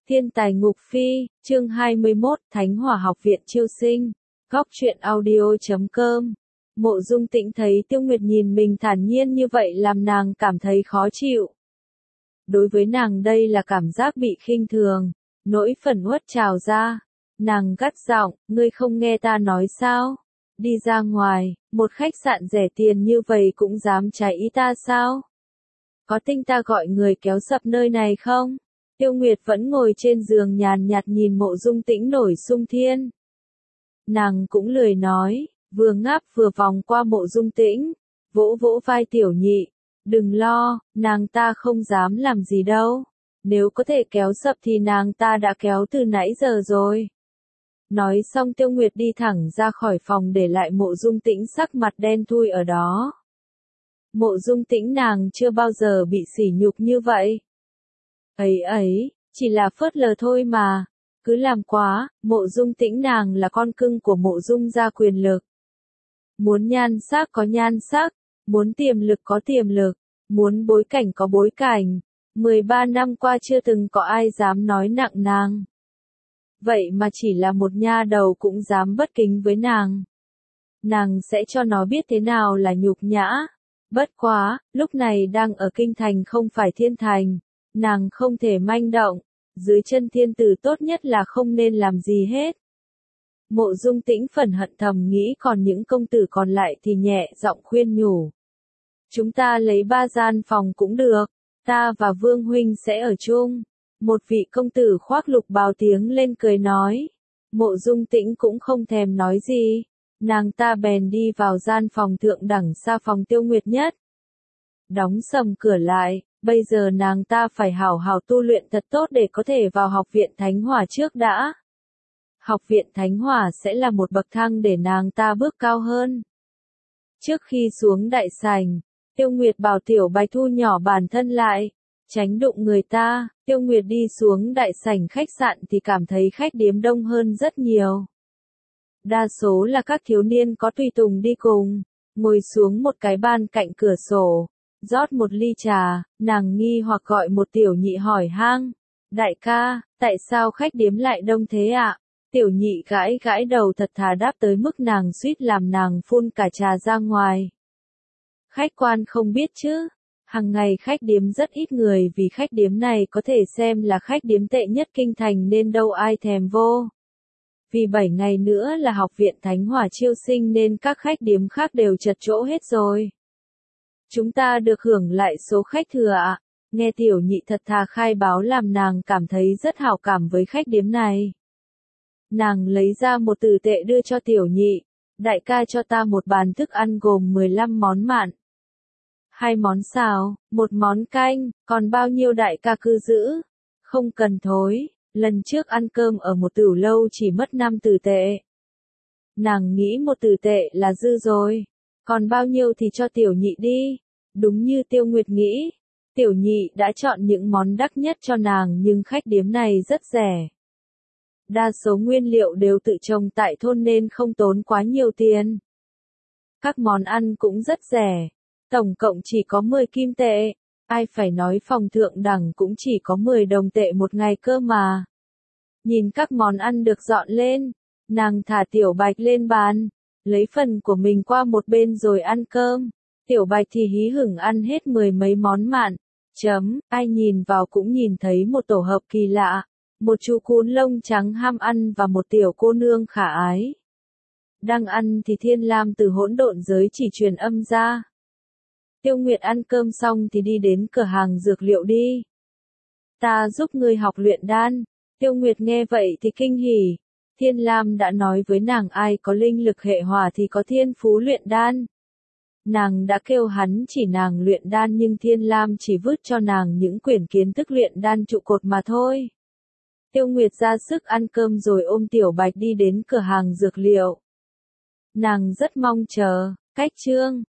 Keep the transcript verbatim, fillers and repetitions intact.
Thiên tài ngục phi, chương hai mươi mốt, Thánh Hỏa Học viện chiêu sinh. Góc truyện audio chấm com. Mộ Dung Tĩnh thấy Tiêu Nguyệt nhìn mình thản nhiên như vậy làm nàng cảm thấy khó chịu. Đối với nàng đây là cảm giác bị khinh thường, nỗi phẫn uất trào ra. Nàng gắt giọng, ngươi không nghe ta nói sao? Đi ra ngoài, một khách sạn rẻ tiền như vậy cũng dám trái ý ta sao? Có tin ta gọi người kéo sập nơi này không? Tiêu Nguyệt vẫn ngồi trên giường nhàn nhạt nhìn Mộ Dung Tĩnh nổi xung thiên. Nàng cũng lười nói, vừa ngáp vừa vòng qua Mộ Dung Tĩnh, vỗ vỗ vai Tiểu Nhị, đừng lo, nàng ta không dám làm gì đâu, nếu có thể kéo sập thì nàng ta đã kéo từ nãy giờ rồi. Nói xong Tiêu Nguyệt đi thẳng ra khỏi phòng để lại Mộ Dung Tĩnh sắc mặt đen thui ở đó. Mộ Dung Tĩnh nàng chưa bao giờ bị sỉ nhục như vậy. Ấy ấy, chỉ là phớt lờ thôi mà, cứ làm quá, Mộ Dung Tĩnh nàng là con cưng của Mộ Dung gia quyền lực. Muốn nhan sắc có nhan sắc, muốn tiềm lực có tiềm lực, muốn bối cảnh có bối cảnh, mười ba năm qua chưa từng có ai dám nói nặng nàng. Vậy mà chỉ là một nha đầu cũng dám bất kính với nàng. Nàng sẽ cho nó biết thế nào là nhục nhã. Bất quá, lúc này đang ở kinh thành không phải thiên thành. Nàng không thể manh động, dưới chân thiên tử tốt nhất là không nên làm gì hết. Mộ Dung Tĩnh phẫn hận thầm nghĩ còn những công tử còn lại thì nhẹ giọng khuyên nhủ. Chúng ta lấy ba gian phòng cũng được, ta và Vương Huynh sẽ ở chung. Một vị công tử khoác lục bào tiếng lên cười nói. Mộ Dung Tĩnh cũng không thèm nói gì, nàng ta bèn đi vào gian phòng thượng đẳng xa phòng Tiêu Nguyệt nhất. Đóng sầm cửa lại. Bây giờ nàng ta phải hảo hảo tu luyện thật tốt để có thể vào học viện Thánh Hỏa trước đã. Học viện Thánh Hỏa sẽ là một bậc thang để nàng ta bước cao hơn. Trước khi xuống đại sảnh, Tiêu Nguyệt bảo Tiểu Bạch thu nhỏ bản thân lại, tránh đụng người ta. Tiêu Nguyệt đi xuống đại sảnh khách sạn thì cảm thấy khách điếm đông hơn rất nhiều. Đa số là các thiếu niên có tùy tùng đi cùng, ngồi xuống một cái ban cạnh cửa sổ. Rót một ly trà, nàng nghi hoặc gọi một Tiểu Nhị hỏi han. Đại ca, tại sao khách điếm lại đông thế ạ? À? Tiểu Nhị gãi gãi đầu thật thà đáp tới mức nàng suýt làm nàng phun cả trà ra ngoài. Khách quan không biết chứ, hàng ngày khách điếm rất ít người vì khách điếm này có thể xem là khách điếm tệ nhất kinh thành nên đâu ai thèm vô. Vì bảy ngày nữa là học viện Thánh Hỏa chiêu sinh nên các khách điếm khác đều chật chỗ hết rồi. Chúng ta được hưởng lại số khách thừa ạ. Nghe Tiểu Nhị thật thà khai báo làm nàng cảm thấy rất hảo cảm với khách điếm này. Nàng lấy ra một tử tệ đưa cho Tiểu Nhị. Đại ca cho ta một bàn thức ăn gồm mười lăm món mặn, hai món xào, một món canh, còn bao nhiêu đại ca cứ giữ. Không cần thối, lần trước ăn cơm ở một tửu lâu chỉ mất năm tử tệ. Nàng nghĩ một tử tệ là dư rồi. Còn bao nhiêu thì cho Tiểu Nhị đi. Đúng như Tiêu Nguyệt nghĩ, Tiểu Nhị đã chọn những món đắt nhất cho nàng nhưng khách điếm này rất rẻ. Đa số nguyên liệu đều tự trồng tại thôn nên không tốn quá nhiều tiền. Các món ăn cũng rất rẻ, tổng cộng chỉ có mười kim tệ, ai phải nói phòng thượng đẳng cũng chỉ có mười đồng tệ một ngày cơ mà. Nhìn các món ăn được dọn lên, nàng thả Tiểu Bạch lên bàn. Lấy phần của mình qua một bên rồi ăn cơm. Tiểu Bạch thì hí hửng ăn hết mười mấy món mặn. Chấm, ai nhìn vào cũng nhìn thấy một tổ hợp kỳ lạ. Một chú cún lông trắng ham ăn và một tiểu cô nương khả ái. Đang ăn thì Thiên Lam từ hỗn độn giới chỉ truyền âm ra. Tiêu Nguyệt ăn cơm xong thì đi đến cửa hàng dược liệu đi. Ta giúp ngươi học luyện đan. Tiêu Nguyệt nghe vậy thì kinh hỉ. Thiên Lam đã nói với nàng ai có linh lực hệ hỏa thì có thiên phú luyện đan. Nàng đã kêu hắn chỉ nàng luyện đan nhưng Thiên Lam chỉ vứt cho nàng những quyển kiến thức luyện đan trụ cột mà thôi. Tiêu Nguyệt ra sức ăn cơm rồi ôm Tiểu Bạch đi đến cửa hàng dược liệu. Nàng rất mong chờ, cách chương.